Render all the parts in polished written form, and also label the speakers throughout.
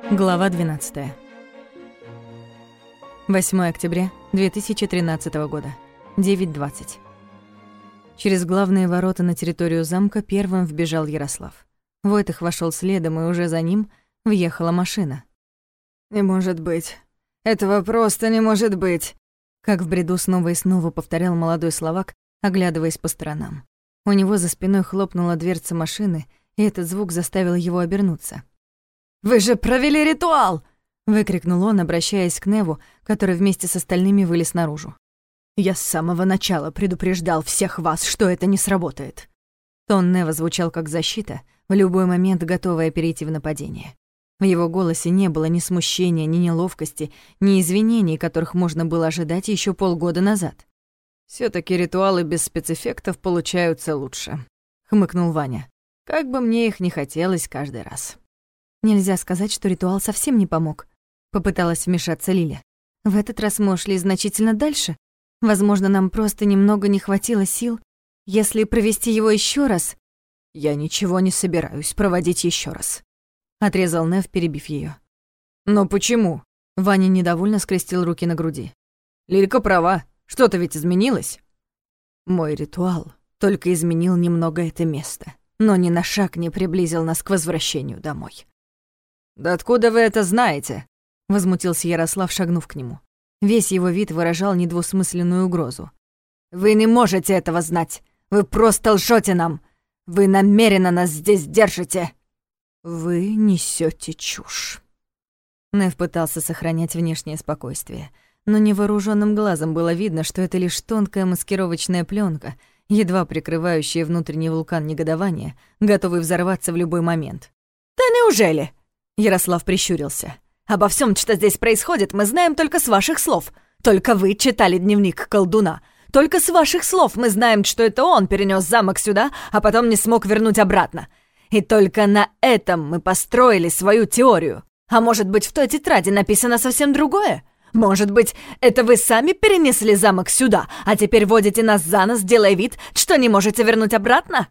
Speaker 1: Глава 12. 8 октября 2013 года. 9:20. Через главные ворота на территорию замка первым вбежал Ярослав. Войтых вошёл следом, и уже за ним въехала машина.
Speaker 2: «Не может быть. Этого просто не может быть!»
Speaker 1: Как в бреду снова и снова повторял молодой словак, оглядываясь по сторонам. У него за спиной хлопнула дверца машины, и этот звук заставил его обернуться.
Speaker 2: «Вы же провели ритуал!»
Speaker 1: — выкрикнул он, обращаясь к Неву, который вместе с остальными вылез наружу.
Speaker 2: «Я с самого начала предупреждал всех вас, что это не сработает!»
Speaker 1: Тон Нева звучал как защита, в любой момент готовая перейти в нападение. В его голосе не было ни смущения, ни неловкости, ни извинений, которых можно было ожидать ещё полгода назад.
Speaker 2: «Всё-таки ритуалы без спецэффектов получаются лучше»,
Speaker 1: — хмыкнул Ваня.
Speaker 2: «Как бы мне их не хотелось каждый раз».
Speaker 1: «Нельзя сказать, что ритуал совсем не помог», — попыталась вмешаться Лиля. «В этот раз мы ушли значительно дальше. Возможно, нам просто немного не хватило сил. Если провести его ещё раз...»
Speaker 2: «Я ничего не собираюсь проводить ещё раз»,
Speaker 1: — отрезал Нев, перебив её.
Speaker 2: «Но почему?»
Speaker 1: — Ваня недовольно скрестил руки на груди.
Speaker 2: «Лилька права, что-то ведь изменилось».
Speaker 1: «Мой ритуал только изменил немного это место, но ни на шаг не приблизил нас к возвращению домой».
Speaker 2: «Да откуда вы это знаете?»
Speaker 1: — возмутился Ярослав, шагнув к нему. Весь его вид выражал недвусмысленную угрозу.
Speaker 2: «Вы не можете этого знать! Вы просто лжете нам! Вы намеренно нас здесь держите!»
Speaker 1: «Вы несете чушь». Нев пытался сохранять внешнее спокойствие, но невооружённым глазом было видно, что это лишь тонкая маскировочная плёнка, едва прикрывающая внутренний вулкан негодования, готовый взорваться в любой момент.
Speaker 2: «Да неужели?»
Speaker 1: Ярослав прищурился.
Speaker 2: «Обо всём, что здесь происходит, мы знаем только с ваших слов. Только вы читали дневник колдуна. Только с ваших слов мы знаем, что это он перенёс замок сюда, а потом не смог вернуть обратно. И только на этом мы построили свою теорию. А может быть, в той тетради написано совсем другое? Может быть, это вы сами перенесли замок сюда, а теперь водите нас за нос, делая вид, что не можете вернуть обратно?»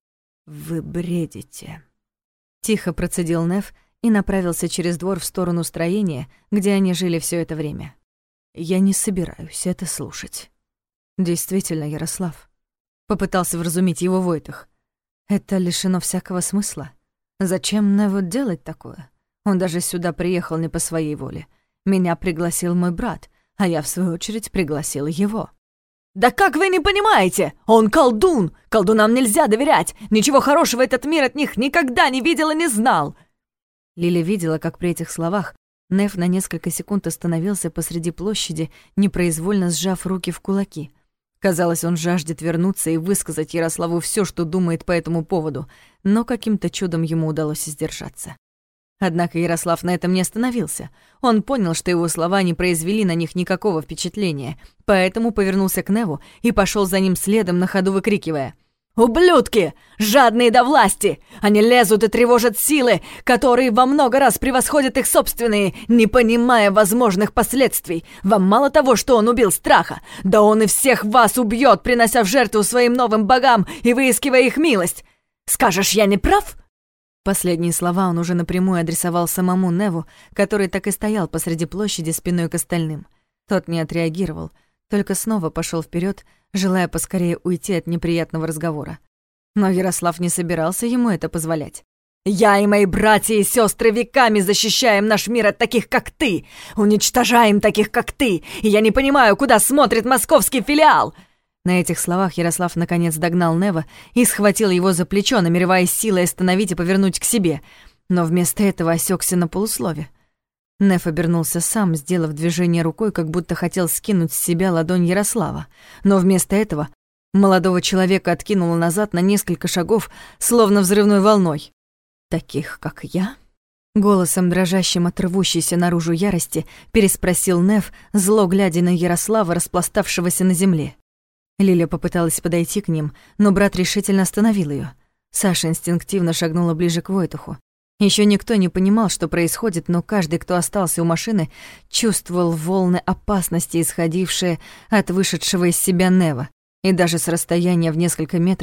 Speaker 1: «Вы бредите», — тихо процедил Нев и направился через двор в сторону строения, где они жили всё это время. «Я не собираюсь это слушать». «Действительно, Ярослав», — попытался вразумить его Войтых. «Это лишено всякого смысла. Зачем Неву делать такое? Он даже сюда приехал не по своей воле. Меня пригласил мой брат, а я, в свою очередь, пригласила его».
Speaker 2: «Да как вы не понимаете? Он колдун! Колдунам нельзя доверять! Ничего хорошего этот мир от них никогда не видел и не знал!»
Speaker 1: Лиля видела, как при этих словах Нев на несколько секунд остановился посреди площади, непроизвольно сжав руки в кулаки. Казалось, он жаждет вернуться и высказать Ярославу всё, что думает по этому поводу, но каким-то чудом ему удалось сдержаться. Однако Ярослав на этом не остановился. Он понял, что его слова не произвели на них никакого впечатления, поэтому повернулся к Неву и пошёл за ним следом, на ходу выкрикивая: «Ублюдки! Жадные до власти! Они лезут и тревожат силы, которые во много раз превосходят их собственные, не понимая возможных последствий. Вам мало того, что он убил страха, да он и всех вас убьет, принося в жертву своим новым богам и выискивая их милость. Скажешь, я не прав?» Последние слова он уже напрямую адресовал самому Неву, который так и стоял посреди площади спиной к остальным. Тот не отреагировал, только снова пошёл вперёд, желая поскорее уйти от неприятного разговора. Но Ярослав не собирался ему это позволять. «Я и мои братья и сёстры веками защищаем наш мир от таких, как ты! Уничтожаем таких, как ты! И я не понимаю, куда смотрит московский филиал!» На этих словах Ярослав наконец догнал Нева и схватил его за плечо, намереваясь силой остановить и повернуть к себе, но вместо этого осёкся на полуслове. Нев обернулся сам, сделав движение рукой, как будто хотел скинуть с себя ладонь Ярослава, но вместо этого молодого человека откинуло назад на несколько шагов, словно взрывной волной. «Таких, как я?» Голосом, дрожащим от рвущейся наружу ярости, переспросил Нев, зло глядя на Ярослава, распластавшегося на земле. Лиля попыталась подойти к ним, но брат решительно остановил её. Саша инстинктивно шагнула ближе к Войтуху. Ещё никто не понимал, что происходит, но каждый, кто остался у машины, чувствовал волны опасности, исходившие от вышедшего из себя Нева, и даже с расстояния в несколько метров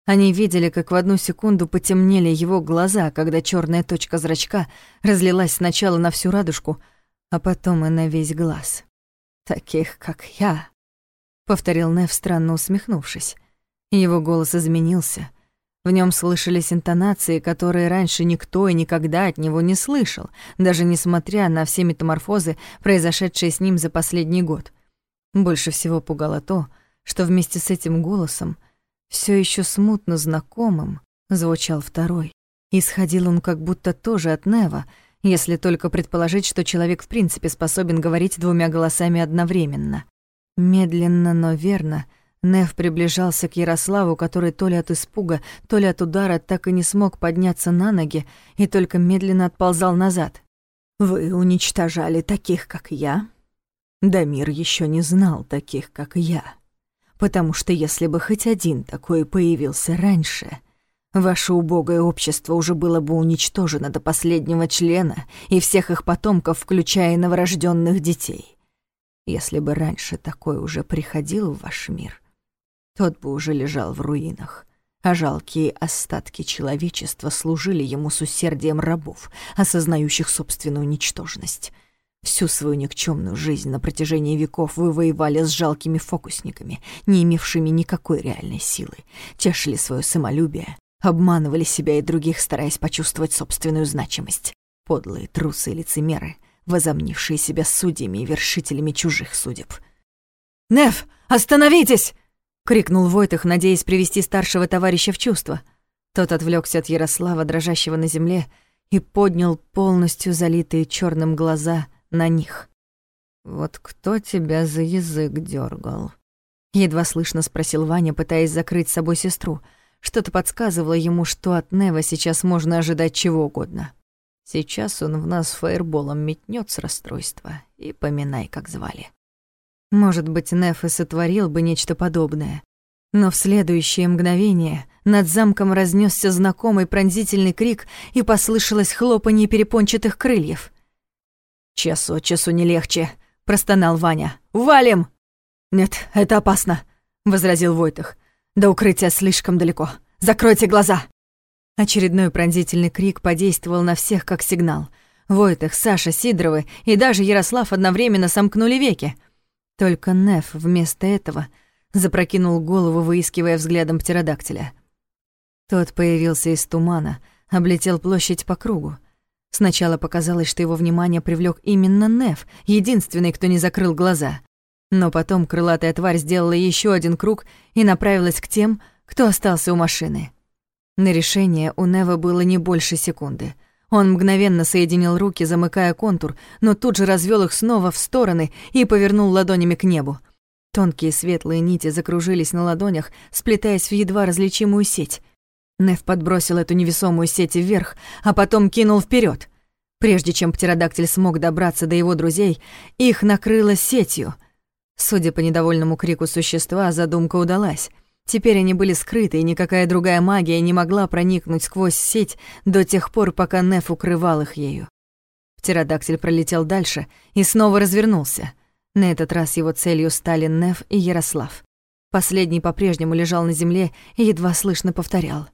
Speaker 1: Они видели, как в одну секунду потемнели его глаза, когда черная точка зрачка разлилась сначала на всю радужку, а потом и на весь глаз. «Таких, как я», — повторил Нев, странно усмехнувшись. Его голос изменился. В нем слышались интонации, которые раньше никто и никогда от него не слышал, даже несмотря на все метаморфозы, произошедшие с ним за последний год. Больше всего пугало то, что вместе с этим голосом, все еще смутно знакомым, звучал второй. Исходил он как будто тоже от Нева, если только предположить, что человек в принципе способен говорить двумя голосами одновременно. Медленно, но верно, Нев приближался к Ярославу, который то ли от испуга, то ли от удара так и не смог подняться на ноги и только медленно отползал назад. «Вы уничтожали таких, как я? Да мир еще не знал таких, как я. Потому что если бы хоть один такой появился раньше, ваше убогое общество уже было бы уничтожено до последнего члена и всех их потомков, включая и новорожденных детей. Если бы раньше такой уже приходил в ваш мир, тот бы уже лежал в руинах, а жалкие остатки человечества служили ему с усердием рабов, осознающих собственную ничтожность. Всю свою никчемную жизнь на протяжении веков вы воевали с жалкими фокусниками, не имевшими никакой реальной силы, тешили свое самолюбие, обманывали себя и других, стараясь почувствовать собственную значимость. Подлые трусы и лицемеры, возомнившие себя судьями и вершителями чужих судеб. «Нев, остановитесь!» — крикнул Войтых, надеясь привести старшего товарища в чувство. Тот отвлекся от Ярослава, дрожащего на земле, и поднял полностью залитые черным глаза на них. «Вот кто тебя за язык дергал? Едва слышно спросил Ваня, пытаясь закрыть с собой сестру. Что-то подсказывало ему, что от Нева сейчас можно ожидать чего угодно. Сейчас он в нас фаерболом метнёт с расстройства, и поминай, как звали. Может быть, Нев и сотворил бы нечто подобное. Но в следующее мгновение над замком разнесся знакомый пронзительный крик, и послышалось хлопанье перепончатых крыльев. «Час от часу не легче», — простонал Ваня. «Валим!» «Нет, это опасно», — возразил Войтых. «До укрытия слишком далеко. Закройте глаза!» Очередной пронзительный крик подействовал на всех как сигнал. Войтых, Саша, Сидоровы и даже Ярослав одновременно сомкнули веки. Только Нев вместо этого запрокинул голову, выискивая взглядом птеродактиля. Тот появился из тумана, облетел площадь по кругу. Сначала показалось, что его внимание привлёк именно Нев, единственный, кто не закрыл глаза. Но потом крылатая тварь сделала ещё один круг и направилась к тем, кто остался у машины. На решение у Нева было не больше секунды. Он мгновенно соединил руки, замыкая контур, но тут же развёл их снова в стороны и повернул ладонями к небу. Тонкие светлые нити закружились на ладонях, сплетаясь в едва различимую сеть. Нев подбросил эту невесомую сеть вверх, а потом кинул вперёд. Прежде чем птеродактиль смог добраться до его друзей, их накрыло сетью. Судя по недовольному крику существа, задумка удалась. Теперь они были скрыты, и никакая другая магия не могла проникнуть сквозь сеть до тех пор, пока Нев укрывал их ею. Птеродактиль пролетел дальше и снова развернулся. На этот раз его целью стали Нев и Ярослав. Последний по-прежнему лежал на земле и едва слышно повторял: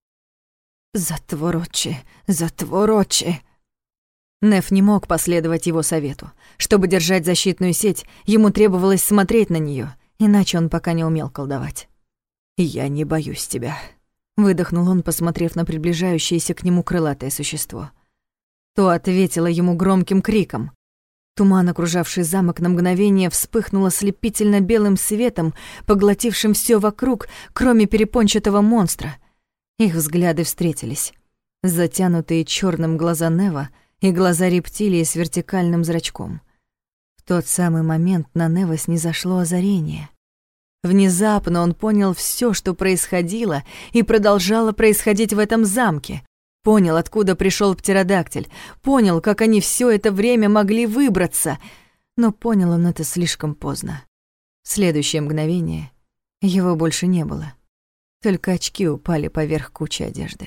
Speaker 1: «Затворочи, затворочи». Нев не мог последовать его совету. Чтобы держать защитную сеть, ему требовалось смотреть на неё, иначе он пока не умел колдовать. «Я не боюсь тебя», — выдохнул он, посмотрев на приближающееся к нему крылатое существо. То ответило ему громким криком. Туман, окружавший замок, на мгновение вспыхнул ослепительно белым светом, поглотившим всё вокруг, кроме перепончатого монстра. Их взгляды встретились. Затянутые чёрным глаза Нева и глаза рептилии с вертикальным зрачком. В тот самый момент на Нева снизошло озарение. Внезапно он понял всё, что происходило и продолжало происходить в этом замке. Понял, откуда пришёл птеродактиль. Понял, как они всё это время могли выбраться. Но понял он это слишком поздно. В следующее мгновение его больше не было. Только очки упали поверх кучи одежды.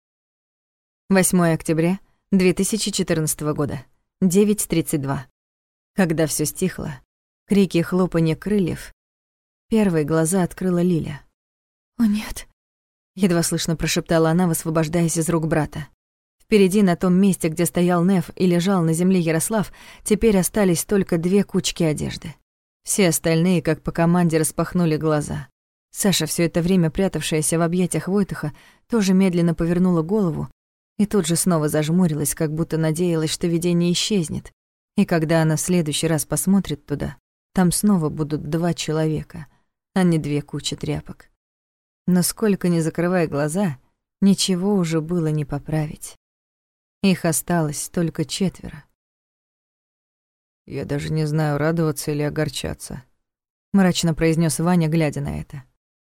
Speaker 1: 8 октября 2014 года, 9:32. Когда всё стихло, крики и хлопанье крыльев, первой глаза открыла Лиля. «О нет, едва слышно прошептала она, высвобождаясь из рук брата. Впереди, на том месте, где стоял Неф и лежал на земле Ярослав, теперь остались только 2 кучки одежды. Все остальные, как по команде, распахнули глаза. Саша, все это время прятавшаяся в объятиях Войтыха, тоже медленно повернула голову и тут же снова зажмурилась, как будто надеялась, что видение исчезнет. И когда она в следующий раз посмотрит туда, там снова будут 2 человека, а не 2 кучи тряпок. Но сколько ни закрывай глаза, ничего уже было не поправить. Их осталось только 4.
Speaker 3: «Я даже не знаю, радоваться или огорчаться»,
Speaker 1: — мрачно произнес Ваня, глядя на это.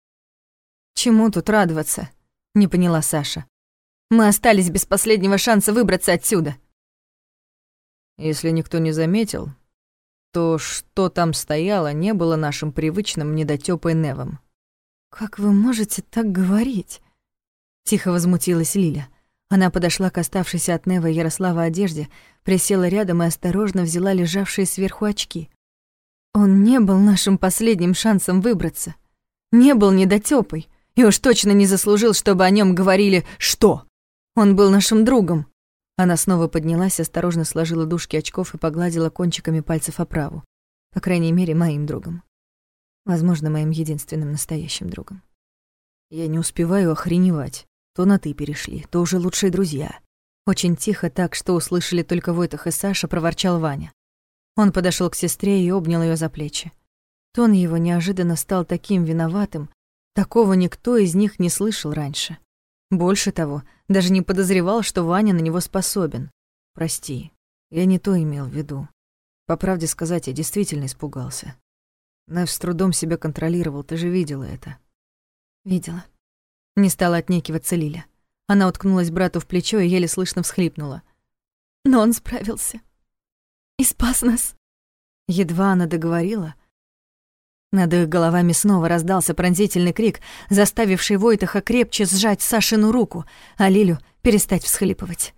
Speaker 1: «Чему тут радоваться?» — не поняла Саша. «Мы остались без последнего шанса выбраться отсюда».
Speaker 3: «Если никто не заметил, то, что там стояло, не было нашим привычным недотёпой Невом».
Speaker 1: «Как вы можете так говорить?» — тихо возмутилась Лиля. Она подошла к оставшейся от Нева и Ярослава одежде, присела рядом и осторожно взяла лежавшие сверху очки. «Он не был нашим последним шансом выбраться. Не был недотёпой. И уж точно не заслужил, чтобы о нём говорили «что?». Он был нашим другом». Она снова поднялась, осторожно сложила дужки очков и погладила кончиками пальцев оправу. По крайней мере, моим другом. Возможно, моим единственным настоящим другом.
Speaker 3: «Я не успеваю охреневать. То на «ты» перешли, то уже лучшие друзья».
Speaker 1: Очень тихо, так что услышали только Войтых и Саша, проворчал Ваня. Он подошёл к сестре и обнял её за плечи. Тон его неожиданно стал таким виноватым, такого никто из них не слышал раньше. Больше того, даже не подозревал, что Ваня на него способен.
Speaker 3: «Прости, я не то имел в виду. По правде сказать, я действительно испугался. Нев с трудом себя контролировал, ты же видела это».
Speaker 1: «Видела». Не стала отнекиваться Лиля. Она уткнулась брату в плечо и еле слышно всхлипнула. «Но он справился. И спас нас». Едва она договорила, над их головами снова раздался пронзительный крик, заставивший Войтыха крепче сжать Сашину руку, а Лилю перестать всхлипывать.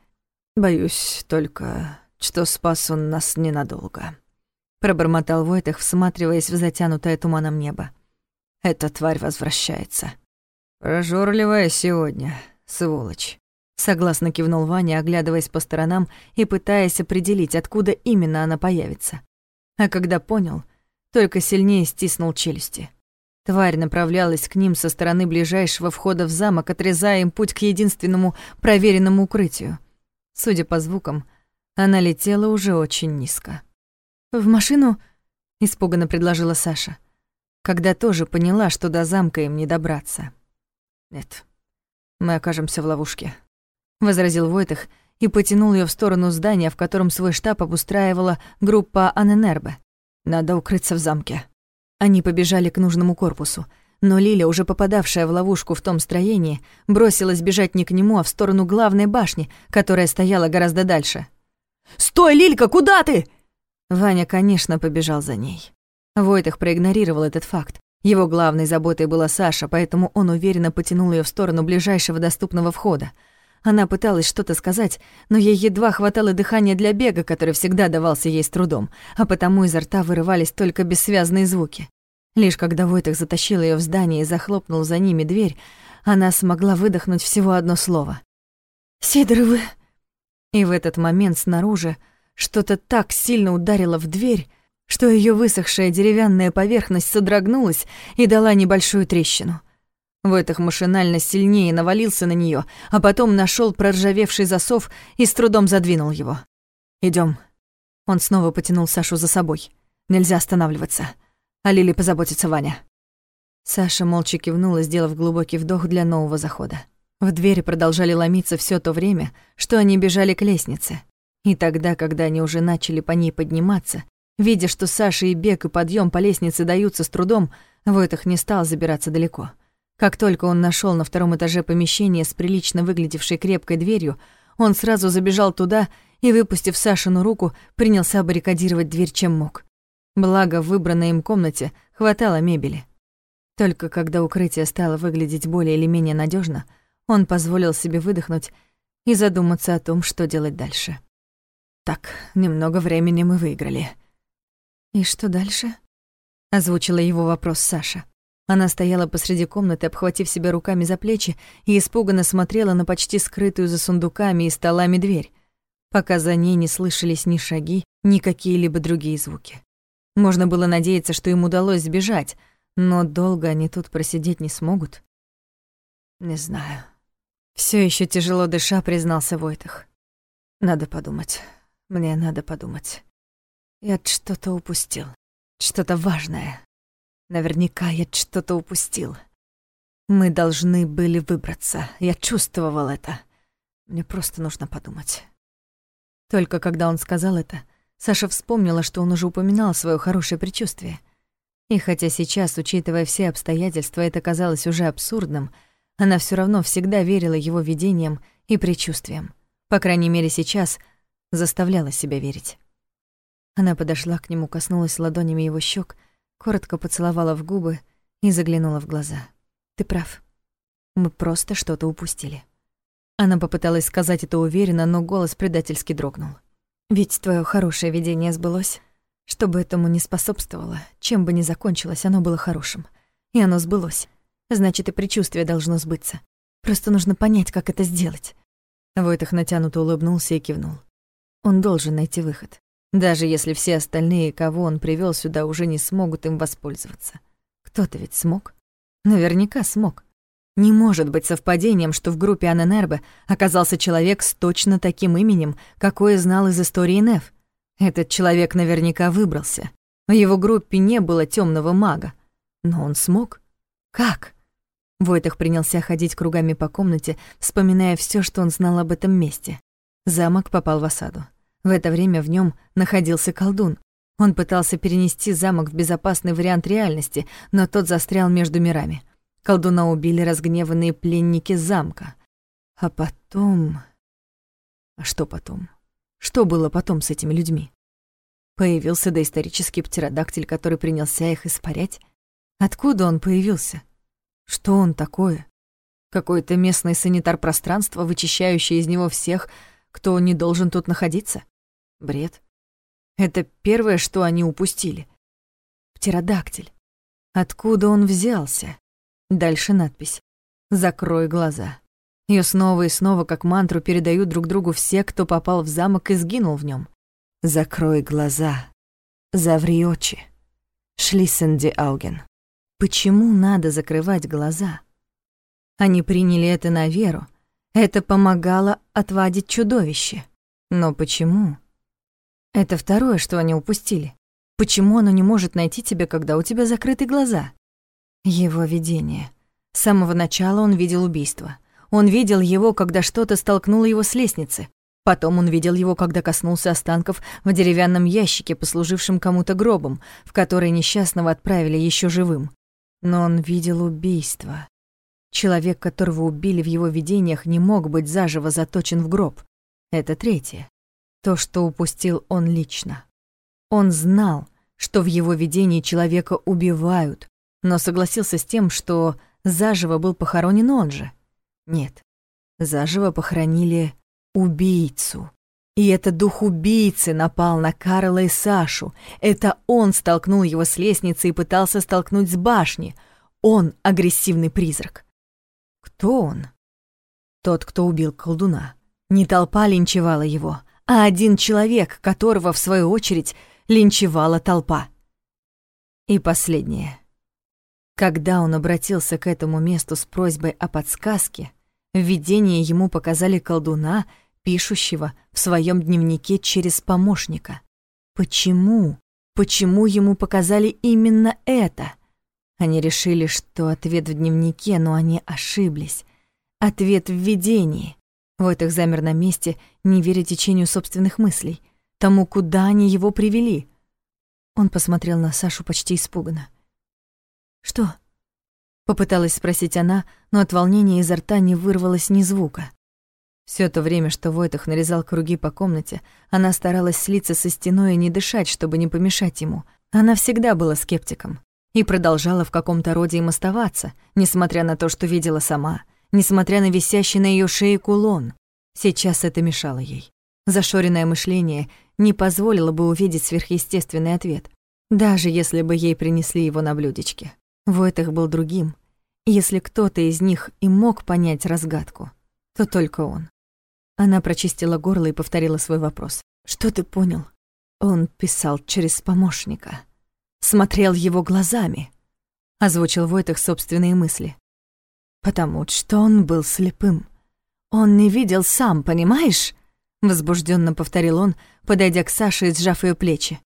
Speaker 3: «Боюсь только, что спас он нас ненадолго»,
Speaker 1: — пробормотал Войтых, всматриваясь в затянутое туманом небо.
Speaker 3: «Эта тварь возвращается». «Прожорливая сегодня, сволочь»,
Speaker 1: — согласно кивнул Ваня, оглядываясь по сторонам и пытаясь определить, откуда именно она появится. А когда понял, только сильнее стиснул челюсти. Тварь направлялась к ним со стороны ближайшего входа в замок, отрезая им путь к единственному проверенному укрытию. Судя по звукам, она летела уже очень низко. «В машину?» — испуганно предложила Саша, когда тоже поняла, что до замка им не добраться.
Speaker 3: «Нет, мы окажемся в ловушке»,
Speaker 1: — возразил Войтых и потянул её в сторону здания, в котором свой штаб обустраивала группа Аненербе.
Speaker 3: «Надо укрыться в замке».
Speaker 1: Они побежали к нужному корпусу, но Лиля, уже попадавшая в ловушку в том строении, бросилась бежать не к нему, а в сторону главной башни, которая стояла гораздо дальше.
Speaker 2: «Стой, Лилька, куда ты?»
Speaker 1: Ваня, конечно, побежал за ней. Войтых проигнорировал этот факт. Его главной заботой была Саша, поэтому он уверенно потянул её в сторону ближайшего доступного входа. Она пыталась что-то сказать, но ей едва хватало дыхания для бега, который всегда давался ей с трудом, а потому изо рта вырывались только бессвязные звуки. Лишь когда Войтых затащил её в здание и захлопнул за ними дверь, она смогла выдохнуть всего одно слово. «Сидоровы!» И в этот момент снаружи что-то так сильно ударило в дверь, что её высохшая деревянная поверхность содрогнулась и дала небольшую трещину. Войтых машинально сильнее навалился на неё, а потом нашёл проржавевший засов и с трудом задвинул его. «Идём». Он снова потянул Сашу за собой. «Нельзя останавливаться. О Лиле позаботится Ваня». Саша молча кивнула, сделав глубокий вдох для нового захода. В двери продолжали ломиться всё то время, что они бежали к лестнице. И тогда, когда они уже начали по ней подниматься, видя, что Саша и бег, и подъём по лестнице даются с трудом, Войтых не стал забираться далеко. Как только он нашёл на 2-м этаже помещение с прилично выглядевшей крепкой дверью, он сразу забежал туда и, выпустив Сашину руку, принялся баррикадировать дверь чем мог. Благо, в выбранной им комнате хватало мебели. Только когда укрытие стало выглядеть более или менее надёжно, он позволил себе выдохнуть и задуматься о том, что делать дальше. «Так, немного времени мы выиграли». «И что дальше?» — озвучила его вопрос Саша. Она стояла посреди комнаты, обхватив себя руками за плечи, и испуганно смотрела на почти скрытую за сундуками и столами дверь, пока за ней не слышались ни шаги, ни какие-либо другие звуки. Можно было надеяться, что им удалось сбежать, но долго они тут просидеть не смогут.
Speaker 3: Не знаю.
Speaker 1: Все еще тяжело дыша, признался Войтах.
Speaker 3: Надо подумать. Мне надо подумать. Я что-то упустил. Что-то важное. Наверняка я что-то упустил. Мы должны были выбраться. Я чувствовал это. Мне просто нужно подумать.
Speaker 1: Только когда он сказал это, Саша вспомнила, что он уже упоминал своё хорошее предчувствие. И хотя сейчас, учитывая все обстоятельства, это казалось уже абсурдным, она всё равно всегда верила его видениям и предчувствиям. По крайней мере, сейчас заставляла себя верить. Она подошла к нему, коснулась ладонями его щек, коротко поцеловала в губы и заглянула в глаза. «Ты прав. Мы просто что-то упустили». Она попыталась сказать это уверенно, но голос предательски дрогнул. «Ведь твое хорошее видение сбылось. Чтобы этому не способствовало, чем бы ни закончилось, оно было хорошим. И оно сбылось. Значит, и предчувствие должно сбыться. Просто нужно понять, как это сделать». Войтах натянуто улыбнулся и кивнул. Он должен найти выход. Даже если все остальные, кого он привёл сюда, уже не смогут им воспользоваться. Кто-то ведь смог. Наверняка смог. Не может быть совпадением, что в группе Аненербе оказался человек с точно таким именем, какое знал из истории Неф. Этот человек наверняка выбрался. В его группе не было тёмного мага. Но он смог. Как? Войтах принялся ходить кругами по комнате, вспоминая всё, что он знал об этом месте. Замок попал в осаду. В это время в нём находился колдун. Он пытался перенести замок в безопасный вариант реальности, но тот застрял между мирами. Колдуна убили разгневанные пленники замка. А потом... А что потом? Что было потом с этими людьми? Появился доисторический птеродактиль, который принялся их испарять? Откуда он появился? Что он такое? Какой-то местный санитар пространства, вычищающий из него всех, кто не должен тут находиться? Бред. Это первое, что они упустили. Птеродактиль. Откуда он взялся? Дальше надпись «Закрой глаза». Её снова и снова как мантру передают друг другу все, кто попал в замок и сгинул в нём. «Закрой глаза. Заври очи. Schließen die Augen». Почему надо закрывать глаза? Они приняли это на веру. Это помогало отвадить чудовище. Но почему? Это второе, что они упустили. Почему оно не может найти тебя, когда у тебя закрыты глаза? Его видение. С самого начала он видел убийство. Он видел его, когда что-то столкнуло его с лестницы. Потом он видел его, когда коснулся останков в деревянном ящике, послужившем кому-то гробом, в который несчастного отправили еще живым. Но он видел убийство. Человек, которого убили в его видениях, не мог быть заживо заточен в гроб. Это третье. То, что упустил он лично. Он знал, что в его видении человека убивают, но согласился с тем, что заживо был похоронен он же. Нет, заживо похоронили убийцу. И это дух убийцы напал на Карла и Сашу. Это он столкнул его с лестницы и пытался столкнуть с башни. Он агрессивный призрак. Кто он? Тот, кто убил колдуна. Не толпа линчевала его, а один человек, которого, в свою очередь, линчевала толпа. И последнее. Когда он обратился к этому месту с просьбой о подсказке, в видении ему показали колдуна, пишущего в своем дневнике через помощника. Почему? Почему ему показали именно это? Они решили, что ответ в дневнике, но они ошиблись. Ответ в видении. Войтах замер на месте, не веря течению собственных мыслей, тому, куда они его привели. Он посмотрел на Сашу почти испуганно. «Что?» — попыталась спросить она, но от волнения изо рта не вырвалось ни звука. Всё то время, что Войтах нарезал круги по комнате, она старалась слиться со стеной и не дышать, чтобы не помешать ему. Она всегда была скептиком и продолжала в каком-то роде им оставаться, несмотря на то, что видела сама, несмотря на висящий на её шее кулон. Сейчас это мешало ей. Зашоренное мышление не позволило бы увидеть сверхъестественный ответ, даже если бы ей принесли его на блюдечке. Войтых был другим. И если кто-то из них и мог понять разгадку, то только он. Она прочистила горло и повторила свой вопрос. «Что ты понял?» Он писал через помощника. Смотрел его глазами. Озвучил Войтых собственные мысли. «Потому что он был слепым. Он не видел сам, понимаешь?» Возбужденно повторил он, подойдя к Саше и сжав ее плечи.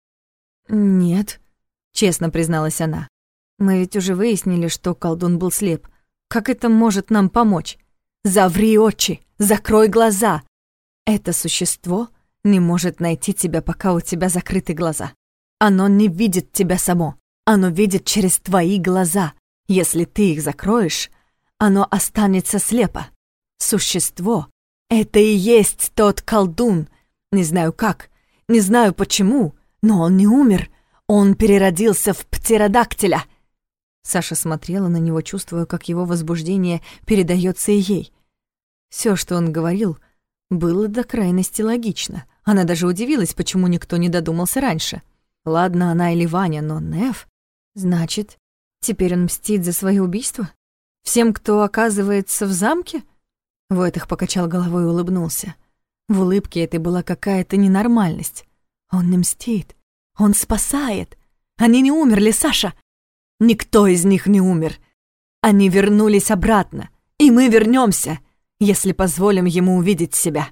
Speaker 1: «Нет», — честно призналась она. «Мы ведь уже выяснили, что колдун был слеп. Как это может нам помочь? Заври очи, закрой глаза. Это существо не может найти тебя, пока у тебя закрыты глаза. Оно не видит тебя само. Оно видит через твои глаза. Если ты их закроешь, оно останется слепо. Существо — это и есть тот колдун. Не знаю как, не знаю почему, но он не умер. Он переродился в птеродактиля». Саша смотрела на него, чувствуя, как его возбуждение передается и ей. Все, что он говорил, было до крайности логично. Она даже удивилась, почему никто не додумался раньше. Ладно, она или Ваня, но Неф... Значит, теперь он мстит за свое убийство? Всем, кто оказывается в замке? Войтых покачал головой и улыбнулся. В улыбке этой была какая-то ненормальность. Он не мстит, он спасает. Они не умерли, Саша. Никто из них не умер. Они вернулись обратно, и мы вернемся, если позволим ему увидеть себя.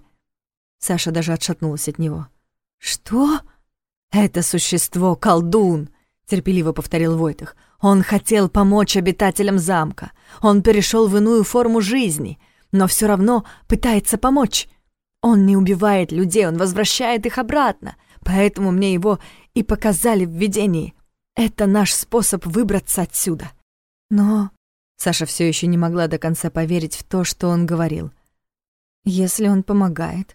Speaker 1: Саша даже отшатнулась от него. «Что?» «Это существо — колдун», — терпеливо повторил Войтых. «Он хотел помочь обитателям замка. Он перешел в иную форму жизни, но все равно пытается помочь. Он не убивает людей, он возвращает их обратно. Поэтому мне его и показали в видении. Это наш способ выбраться отсюда». Но Саша все еще не могла до конца поверить в то, что он говорил. «Если он помогает,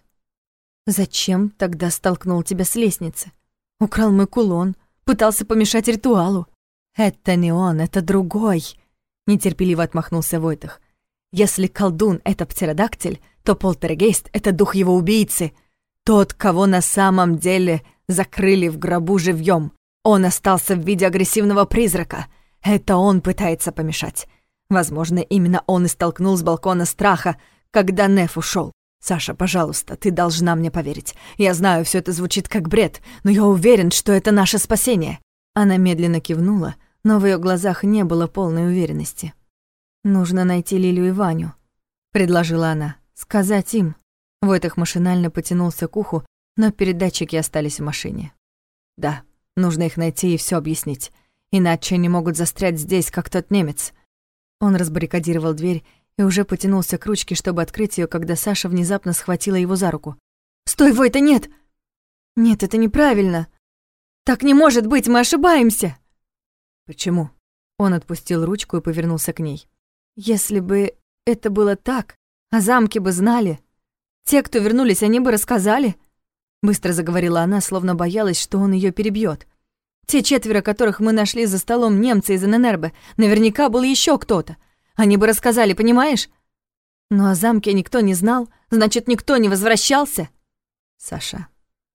Speaker 1: зачем тогда столкнул тебя с лестницы? Украл мой кулон, пытался помешать ритуалу». «Это не он, это другой», — нетерпеливо отмахнулся Войтых. «Если колдун — это птеродактиль, то полтергейст — это дух его убийцы, тот, кого на самом деле закрыли в гробу живьем. Он остался в виде агрессивного призрака. Это он пытается помешать. Возможно, именно он и столкнул с балкона страха, когда Неф ушел. Саша, пожалуйста, ты должна мне поверить. Я знаю, все это звучит как бред, но я уверен, что это наше спасение». Она медленно кивнула, но в ее глазах не было полной уверенности. «Нужно найти Лилю и Ваню», — предложила она. «Сказать им». Войтых машинально потянулся к уху, но передатчики остались в машине. «Да, нужно их найти и все объяснить. Иначе они могут застрять здесь, как тот немец». Он разбаррикадировал дверь и уже потянулся к ручке, чтобы открыть ее, когда Саша внезапно схватила его за руку. «Стой, Войта, нет!» «Нет, это неправильно. Так не может быть, мы ошибаемся!» «Почему?» Он отпустил ручку и повернулся к ней. «Если бы это было так, о замке бы знали. Те, кто вернулись, они бы рассказали», — быстро заговорила она, словно боялась, что он ее перебьет. «Те 4, которых мы нашли за столом, немцы из Эненербе, наверняка был еще кто-то. Они бы рассказали, понимаешь? Но о замке никто не знал, значит, никто не возвращался». «Саша,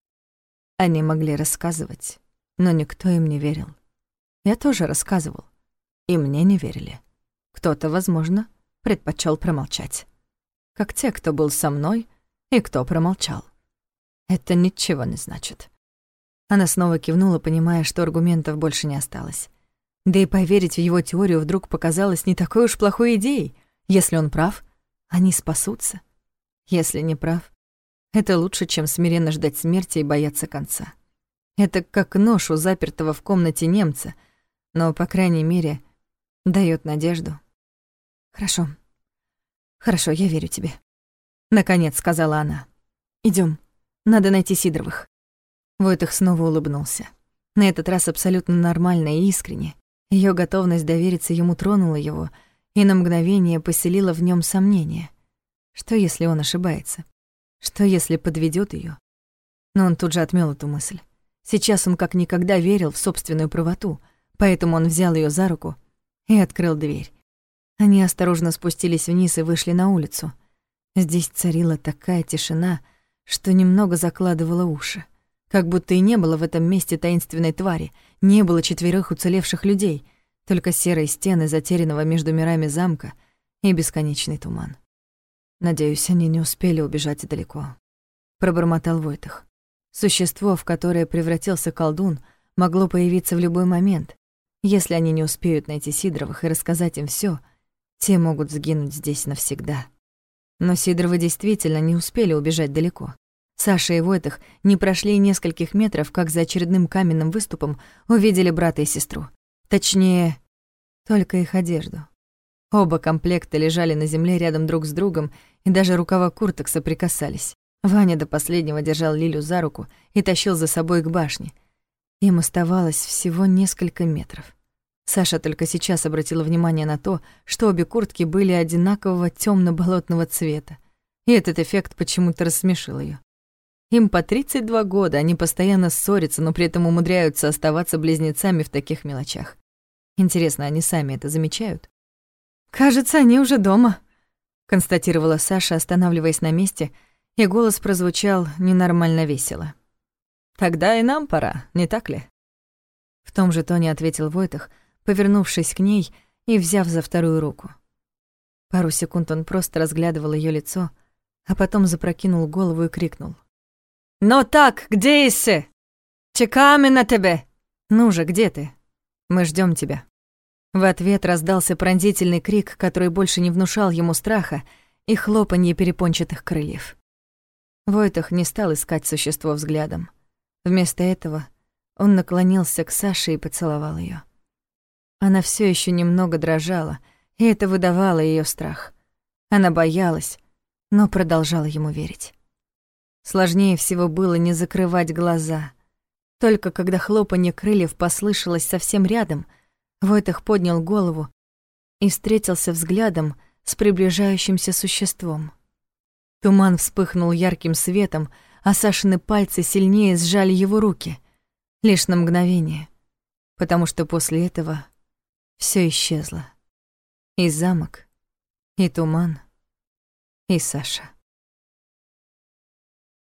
Speaker 1: они могли рассказывать, но никто им не верил. Я тоже рассказывал, и мне не верили. Кто-то, возможно, предпочел промолчать. Как те, кто был со мной и кто промолчал. Это ничего не значит». Она снова кивнула, понимая, что аргументов больше не осталось. Да и поверить в его теорию вдруг показалось не такой уж плохой идеей. Если он прав, они спасутся. Если не прав, это лучше, чем смиренно ждать смерти и бояться конца. Это как нож у запертого в комнате немца, но, по крайней мере, даёт надежду. «Хорошо. Хорошо, я верю тебе», — наконец сказала она. «Идём. Надо найти Сидоровых». Войтых снова улыбнулся. На этот раз абсолютно нормально и искренне. Её готовность довериться ему тронула его, и на мгновение поселила в нём сомнение. Что, если он ошибается? Что, если подведёт её? Но он тут же отмёл эту мысль. Сейчас он как никогда верил в собственную правоту, поэтому он взял её за руку и открыл дверь. Они осторожно спустились вниз и вышли на улицу. Здесь царила такая тишина, что немного закладывала уши. Как будто и не было в этом месте таинственной твари, не было 4 уцелевших людей. Только серые стены затерянного между мирами замка и бесконечный туман. «Надеюсь, они не успели убежать далеко», — пробормотал Войтах. Существо, в которое превратился колдун, могло появиться в любой момент. Если они не успеют найти Сидоровых и рассказать им всё, те могут сгинуть здесь навсегда. Но Сидоровы действительно не успели убежать далеко. Саша и Войтах не прошли нескольких метров, как за очередным каменным выступом увидели брата и сестру. Точнее, только их одежду. Оба комплекта лежали на земле рядом друг с другом, и даже рукава курток соприкасались. Ваня до последнего держал Лилю за руку и тащил за собой к башне. Им оставалось всего несколько метров. Саша только сейчас обратила внимание на то, что обе куртки были одинакового тёмно-болотного цвета, и этот эффект почему-то рассмешил её. Им по 32 года, они постоянно ссорятся, но при этом умудряются оставаться близнецами в таких мелочах. Интересно, они сами это замечают? «Кажется, они уже дома», — констатировала Саша, останавливаясь на месте, и голос прозвучал ненормально весело. «Тогда и нам пора, не так ли?» В том же тоне ответил Войтах, повернувшись к ней и взяв за вторую руку. Пару секунд он просто разглядывал её лицо, а потом запрокинул голову и крикнул. «Ну так, где Иссы? Чекаем на тебе!» «Ну же, где ты? Мы ждём тебя». В ответ раздался пронзительный крик, который больше не внушал ему страха, и хлопанье перепончатых крыльев. Войтах не стал искать существо взглядом. Вместо этого он наклонился к Саше и поцеловал её. Она всё ещё немного дрожала, и это выдавало её страх. Она боялась, но продолжала ему верить. Сложнее всего было не закрывать глаза. Только когда хлопанье крыльев послышалось совсем рядом, Войтах поднял голову и встретился взглядом с приближающимся существом. Туман вспыхнул ярким светом, а Сашины пальцы сильнее сжали его руки. Лишь на мгновение, потому что после этого всё исчезло. И замок, и туман, и Саша.